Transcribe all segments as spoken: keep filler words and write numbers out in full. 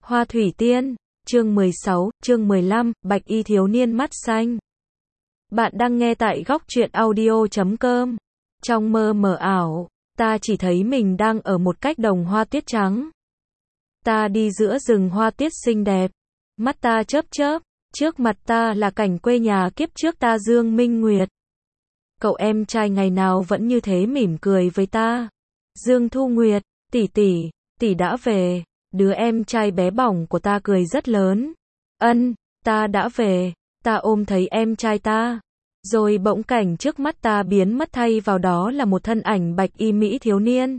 Hoa Thủy Tiên, chương mười sáu, chương mười lăm, Bạch y thiếu niên mắt xanh. Bạn đang nghe tại góc truyện audio chấm com. Trong mơ mờ ảo, ta chỉ thấy mình đang ở một cách đồng hoa tuyết trắng. Ta đi giữa rừng hoa tuyết xinh đẹp. Mắt ta chớp chớp, trước mặt ta là cảnh quê nhà kiếp trước ta Dương Minh Nguyệt. Cậu em trai ngày nào vẫn như thế mỉm cười với ta. Dương Thu Nguyệt, tỷ tỷ, tỷ đã về. Đứa em trai bé bỏng của ta cười rất lớn. Ân, ta đã về. Ta ôm thấy em trai ta. Rồi bỗng cảnh trước mắt ta biến mất, thay vào đó là một thân ảnh bạch y Mỹ thiếu niên.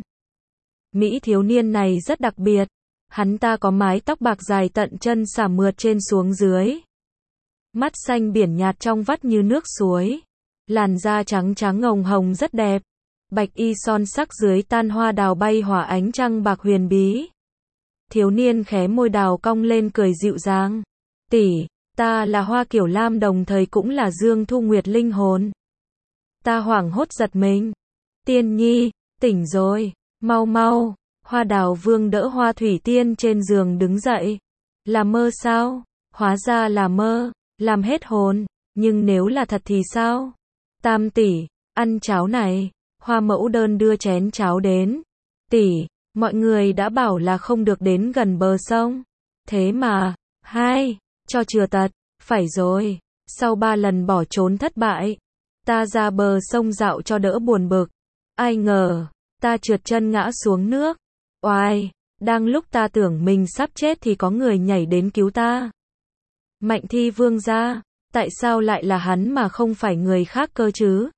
Mỹ thiếu niên này rất đặc biệt. Hắn ta có mái tóc bạc dài tận chân xả mượt trên xuống dưới. Mắt xanh biển nhạt trong vắt như nước suối. Làn da trắng trắng ngồng hồng rất đẹp. Bạch y son sắc dưới tan hoa đào bay hòa ánh trăng bạc huyền bí. Thiếu niên khé môi đào cong lên cười dịu dàng. Tỷ, ta là Hoa Kiểu Lam, đồng thời cũng là Dương Thu Nguyệt linh hồn. Ta hoảng hốt giật mình. Tiên nhi, tỉnh rồi, mau mau. Hoa Đào Vương đỡ Hoa Thủy Tiên trên giường đứng dậy. Là mơ sao? Hóa ra là mơ, làm hết hồn. Nhưng nếu là thật thì sao? Tam tỷ, ăn cháo này. Hoa Mẫu Đơn đưa chén cháo đến. Tỷ, mọi người đã bảo là không được đến gần bờ sông. Thế mà, hai, cho chừa tật, phải rồi. Sau ba lần bỏ trốn thất bại, ta ra bờ sông dạo cho đỡ buồn bực. Ai ngờ, ta trượt chân ngã xuống nước. Oai, đang lúc ta tưởng mình sắp chết thì có người nhảy đến cứu ta. Mạnh Thi Vương gia, tại sao lại là hắn mà không phải người khác cơ chứ?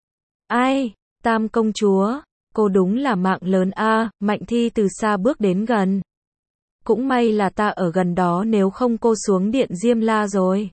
Ai, Tam công chúa, cô đúng là mạng lớn a. À, Mạnh Thi từ xa bước đến gần. Cũng may là ta ở gần đó, nếu không cô xuống điện Diêm La rồi.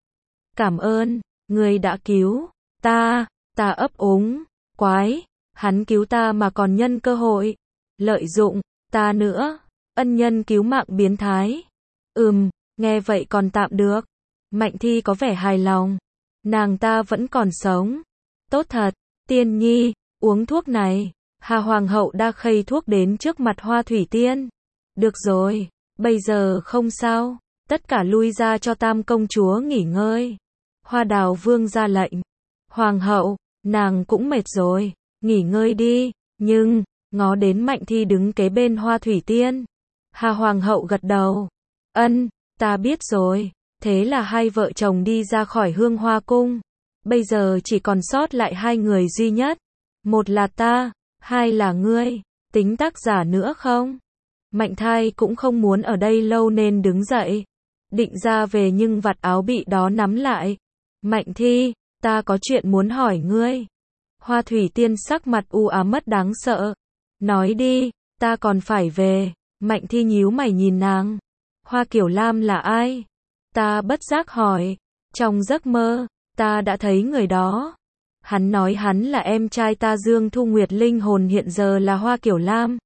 Cảm ơn, người đã cứu ta. Ta ấp úng, quái, hắn cứu ta mà còn nhân cơ hội lợi dụng ta nữa. Ân nhân cứu mạng biến thái. Ừm, nghe vậy còn tạm được. Mạnh Thi có vẻ hài lòng. Nàng ta vẫn còn sống. Tốt thật. Tiên nhi, uống thuốc này. Hà Hoàng hậu đã khay thuốc đến trước mặt Hoa Thủy Tiên. Được rồi, bây giờ không sao. Tất cả lui ra cho Tam công chúa nghỉ ngơi. Hoa Đào Vương ra lệnh. Hoàng hậu, nàng cũng mệt rồi, nghỉ ngơi đi. Nhưng, ngó đến Mạnh Thi đứng kế bên Hoa Thủy Tiên. Hà Hoàng hậu gật đầu. Ân, ta biết rồi. Thế là hai vợ chồng đi ra khỏi Hương Hoa cung. Bây giờ chỉ còn sót lại hai người duy nhất. Một là ta, hai là ngươi. Tính tác giả nữa không? Mạnh Thai cũng không muốn ở đây lâu nên đứng dậy. Định ra về nhưng vạt áo bị đó nắm lại. Mạnh Thi, ta có chuyện muốn hỏi ngươi. Hoa Thủy Tiên sắc mặt u ám mất đáng sợ. Nói đi, ta còn phải về. Mạnh Thi nhíu mày nhìn nàng. Hoa Kiểu Lam là ai? Ta bất giác hỏi. Trong giấc mơ, ta đã thấy người đó. Hắn nói hắn là em trai ta Dương Thu Nguyệt, linh hồn hiện giờ là Hoa Kiểu Lam.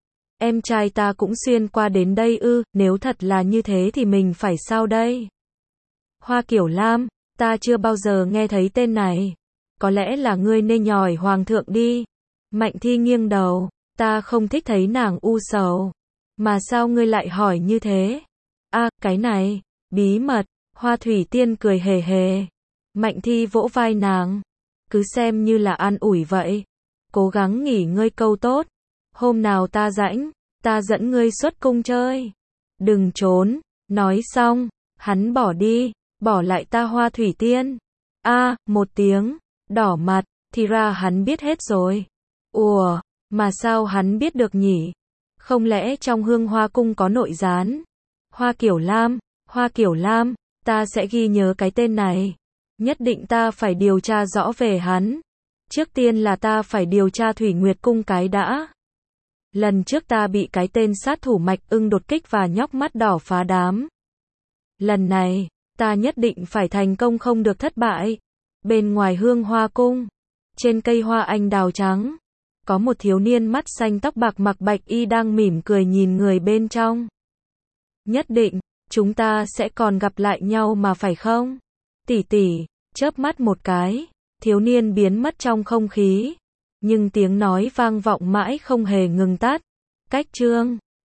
Em trai ta cũng xuyên qua đến đây ư? Nếu thật là như thế thì mình phải sao đây? Hoa Kiểu Lam, ta chưa bao giờ nghe thấy tên này. Có lẽ là ngươi nên nhỏi hoàng thượng đi. Mạnh Thi nghiêng đầu. Ta không thích thấy nàng u sầu. Mà sao ngươi lại hỏi như thế? À, cái này, bí mật. Hoa Thủy Tiên cười hề hề. Mạnh Thi vỗ vai nàng. Cứ xem như là an ủi vậy. Cố gắng nghỉ ngơi câu tốt. Hôm nào ta rảnh, ta dẫn ngươi xuất cung chơi. Đừng trốn. Nói xong, hắn bỏ đi, bỏ lại ta Hoa Thủy Tiên. A, à, một tiếng, đỏ mặt, thì ra hắn biết hết rồi. Ủa, mà sao hắn biết được nhỉ? Không lẽ trong Hương Hoa cung có nội gián? Hoa Kiểu Lam, Hoa Kiểu Lam, ta sẽ ghi nhớ cái tên này. Nhất định ta phải điều tra rõ về hắn. Trước tiên là ta phải điều tra Thủy Nguyệt cung cái đã. Lần trước ta bị cái tên sát thủ Mạch Ưng đột kích và nhóc mắt đỏ phá đám. Lần này, ta nhất định phải thành công, không được thất bại. Bên ngoài Hương Hoa cung, trên cây hoa anh đào trắng, có một thiếu niên mắt xanh tóc bạc mặc bạch y đang mỉm cười nhìn người bên trong. Nhất định, chúng ta sẽ còn gặp lại nhau mà phải không? Tỷ tỷ, chớp mắt một cái, thiếu niên biến mất trong không khí. Nhưng tiếng nói vang vọng mãi không hề ngừng tắt. Cách chương